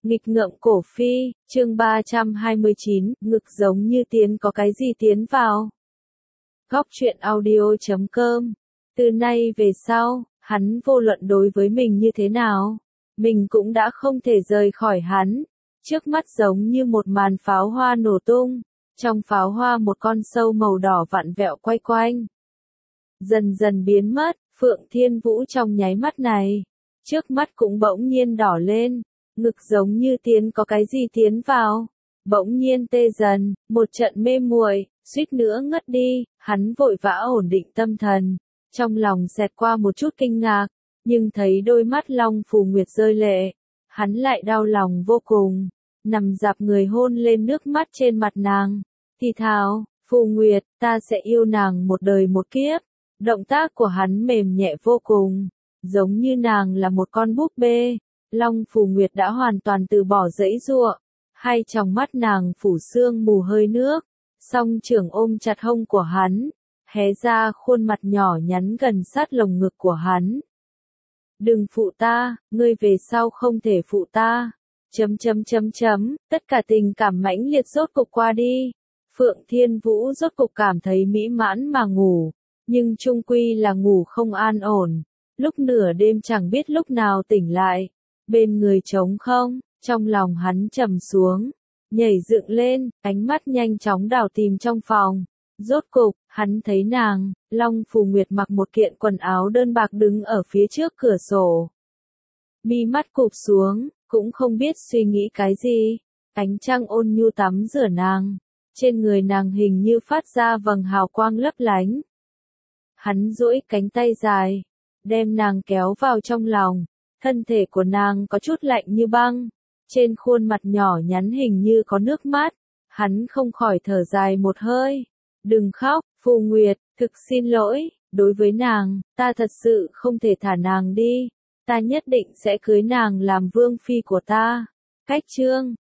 Nghịch ngợm cổ phi, chương 329, ngực giống như tiến có cái gì tiến vào. Góc truyện audio.com. Từ nay về sau, hắn vô luận đối với mình như thế nào, mình cũng đã không thể rời khỏi hắn. Trước mắt giống như một màn pháo hoa nổ tung, trong pháo hoa một con sâu màu đỏ vặn vẹo quay quanh. Dần dần biến mất, Phượng Thiên Vũ trong nháy mắt này, trước mắt cũng bỗng nhiên đỏ lên. Ngực giống như tiến có cái gì tiến vào, bỗng nhiên tê dần, một trận mê muội, suýt nữa ngất đi, hắn vội vã ổn định tâm thần, trong lòng xẹt qua một chút kinh ngạc, nhưng thấy đôi mắt Long Phù Nguyệt rơi lệ, hắn lại đau lòng vô cùng, nằm dạp người hôn lên nước mắt trên mặt nàng, thì thào, Phù Nguyệt, ta sẽ yêu nàng một đời một kiếp, động tác của hắn mềm nhẹ vô cùng, giống như nàng là một con búp bê. Long Phù Nguyệt đã hoàn toàn từ bỏ giãy giụa, hai tròng mắt nàng phủ sương mù hơi nước, song trưởng ôm chặt hông của hắn, hé ra khuôn mặt nhỏ nhắn gần sát lồng ngực của hắn. Đừng phụ ta, ngươi về sau không thể phụ ta. Tất cả tình cảm mãnh liệt rốt cục qua đi. Phượng Thiên Vũ rốt cục cảm thấy mỹ mãn mà ngủ, nhưng chung quy là ngủ không an ổn. Lúc nửa đêm chẳng biết lúc nào tỉnh lại. Bên người trống không, trong lòng hắn trầm xuống, nhảy dựng lên, ánh mắt nhanh chóng đảo tìm trong phòng. Rốt cục, hắn thấy nàng, Long Phù Nguyệt mặc một kiện quần áo đơn bạc đứng ở phía trước cửa sổ. Mi mắt cụp xuống, cũng không biết suy nghĩ cái gì. Ánh trăng ôn nhu tắm rửa nàng, trên người nàng hình như phát ra vầng hào quang lấp lánh. Hắn duỗi cánh tay dài, đem nàng kéo vào trong lòng. Thân thể của nàng có chút lạnh như băng, trên khuôn mặt nhỏ nhắn hình như có nước mắt, hắn không khỏi thở dài một hơi. Đừng khóc, Phù Nguyệt, thực xin lỗi, đối với nàng, ta thật sự không thể thả nàng đi, ta nhất định sẽ cưới nàng làm vương phi của ta. Cách chương